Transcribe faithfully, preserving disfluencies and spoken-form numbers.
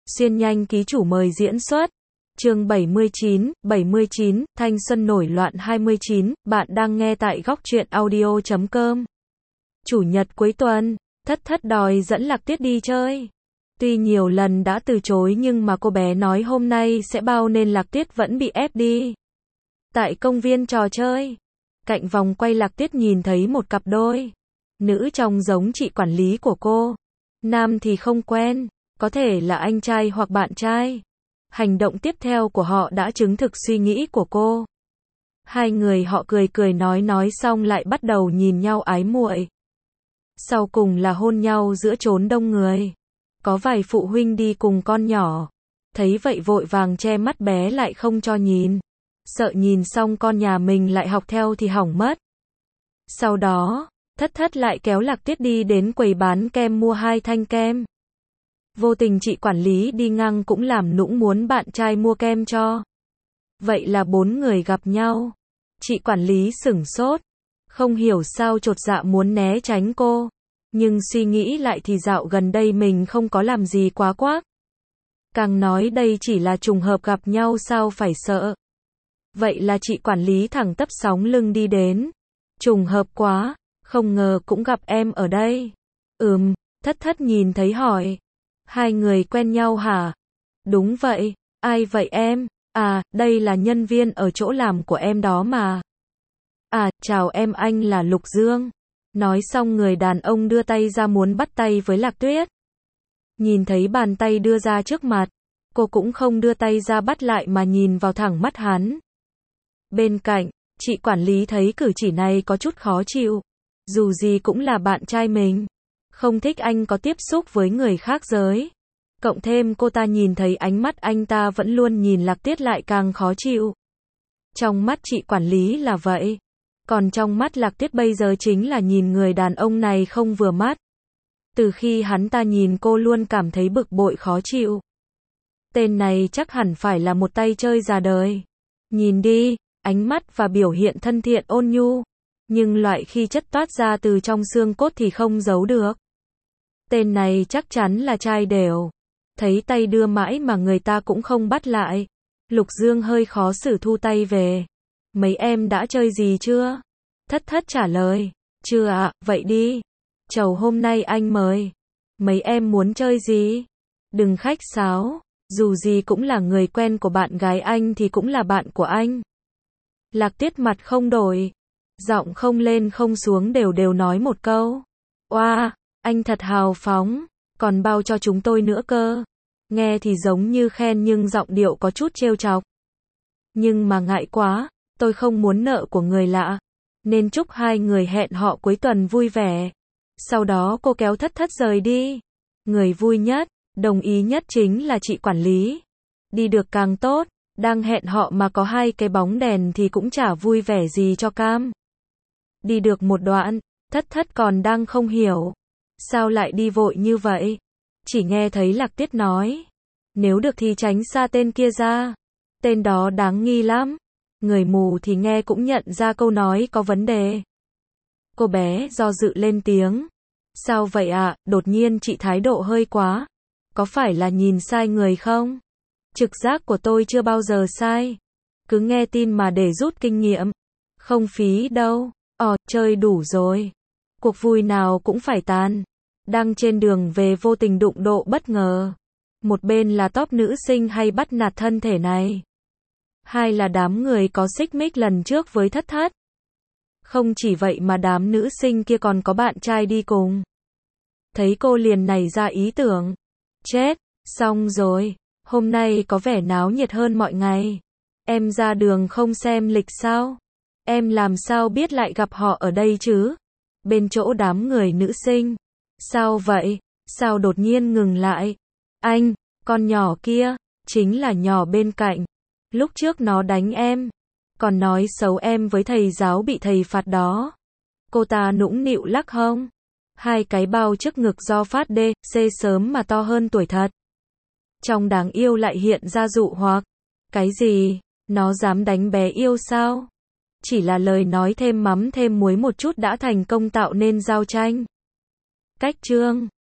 Xuyên nhanh ký chủ mời diễn xuất. Chương bảy mươi chín, bảy mươi chín, thanh xuân nổi loạn hai mươi chín, bạn đang nghe tại góc truyện audio chấm com. Chủ nhật cuối tuần, Thất Thất đòi dẫn Lạc Tuyết đi chơi. Tuy nhiều lần đã từ chối nhưng mà cô bé nói hôm nay sẽ bao nên Lạc Tuyết vẫn bị ép đi. Tại công viên trò chơi, cạnh vòng quay Lạc Tuyết nhìn thấy một cặp đôi. Nữ trông giống chị quản lý của cô. Nam thì không quen, có thể là anh trai hoặc bạn trai. Hành động tiếp theo của họ đã chứng thực suy nghĩ của cô. Hai người họ cười cười nói nói xong lại bắt đầu nhìn nhau ái muội. Sau cùng là hôn nhau giữa chốn đông người. Có vài phụ huynh đi cùng con nhỏ. Thấy vậy vội vàng che mắt bé lại không cho nhìn. Sợ nhìn xong con nhà mình lại học theo thì hỏng mất. Sau đó, Thất Thất lại kéo Lạc Tuyết đi đến quầy bán kem mua hai thanh kem. Vô tình chị quản lý đi ngang cũng làm nũng muốn bạn trai mua kem cho. Vậy là bốn người gặp nhau. Chị quản lý sửng sốt. Không hiểu sao chột dạ muốn né tránh cô. Nhưng suy nghĩ lại thì dạo gần đây mình không có làm gì quá quác. Càng nói đây chỉ là trùng hợp gặp nhau sao phải sợ. Vậy là chị quản lý thẳng tắp sóng lưng đi đến. Trùng hợp quá, không ngờ cũng gặp em ở đây. Ừm, Thất Thất nhìn thấy hỏi. Hai người quen nhau hả? Đúng vậy, ai vậy em? À, đây là nhân viên ở chỗ làm của em đó mà. À, chào em, anh là Lục Dương. Nói xong người đàn ông đưa tay ra muốn bắt tay với Lạc Tuyết. Nhìn thấy bàn tay đưa ra trước mặt, cô cũng không đưa tay ra bắt lại mà nhìn vào thẳng mắt hắn. Bên cạnh, chị quản lý thấy cử chỉ này có chút khó chịu. Dù gì cũng là bạn trai mình. Không thích anh có tiếp xúc với người khác giới. Cộng thêm cô ta nhìn thấy ánh mắt anh ta vẫn luôn nhìn Lạc Tuyết lại càng khó chịu. Trong mắt chị quản lý là vậy. Còn trong mắt Lạc Tuyết bây giờ chính là nhìn người đàn ông này không vừa mắt. Từ khi hắn ta nhìn cô luôn cảm thấy bực bội khó chịu. Tên này chắc hẳn phải là một tay chơi già đời. Nhìn đi, ánh mắt và biểu hiện thân thiện ôn nhu. Nhưng loại khi chất toát ra từ trong xương cốt thì không giấu được. Tên này chắc chắn là trai đều. Thấy tay đưa mãi mà người ta cũng không bắt lại. Lục Dương hơi khó xử thu tay về. Mấy em đã chơi gì chưa? Thất Thất trả lời. Chưa ạ, vậy đi. Chầu hôm nay anh mời. Mấy em muốn chơi gì? Đừng khách sáo. Dù gì cũng là người quen của bạn gái anh thì cũng là bạn của anh. Lạc Tuyết mặt không đổi. Giọng không lên không xuống đều đều nói một câu. Oa, anh thật hào phóng. Còn bao cho chúng tôi nữa cơ. Nghe thì giống như khen nhưng giọng điệu có chút trêu chọc. Nhưng mà ngại quá. Tôi không muốn nợ của người lạ. Nên chúc hai người hẹn họ cuối tuần vui vẻ. Sau đó cô kéo Thất Thất rời đi. Người vui nhất, đồng ý nhất chính là chị quản lý. Đi được càng tốt. Đang hẹn họ mà có hai cái bóng đèn thì cũng chả vui vẻ gì cho cam. Đi được một đoạn, Thất Thất còn đang không hiểu. Sao lại đi vội như vậy? Chỉ nghe thấy Lạc Tuyết nói. Nếu được thì tránh xa tên kia ra. Tên đó đáng nghi lắm. Người mù thì nghe cũng nhận ra câu nói có vấn đề. Cô bé do dự lên tiếng. Sao vậy ạ? À? Đột nhiên chị thái độ hơi quá. Có phải là nhìn sai người không? Trực giác của tôi chưa bao giờ sai. Cứ nghe tin mà để rút kinh nghiệm. Không phí đâu. Ờ, chơi đủ rồi. Cuộc vui nào cũng phải tan. Đang trên đường về vô tình đụng độ bất ngờ. Một bên là top nữ sinh hay bắt nạt thân thể này. Hai là đám người có xích mích lần trước với Thất Thất. Không chỉ vậy mà đám nữ sinh kia còn có bạn trai đi cùng. Thấy cô liền nảy ra ý tưởng. Chết, xong rồi. Hôm nay có vẻ náo nhiệt hơn mọi ngày. Em ra đường không xem lịch sao? Em làm sao biết lại gặp họ ở đây chứ? Bên chỗ đám người nữ sinh. Sao vậy? Sao đột nhiên ngừng lại? Anh, con nhỏ kia, chính là nhỏ bên cạnh. Lúc trước nó đánh em. Còn nói xấu em với thầy giáo bị thầy phạt đó. Cô ta nũng nịu lắc hông. Hai cái bao trước ngực do phát đê, xê sớm mà to hơn tuổi thật. Trong đáng yêu lại hiện ra dụ hoặc. Cái gì? Nó dám đánh bé yêu sao? Chỉ là lời nói thêm mắm thêm muối một chút đã thành công tạo nên giao tranh. Cách chương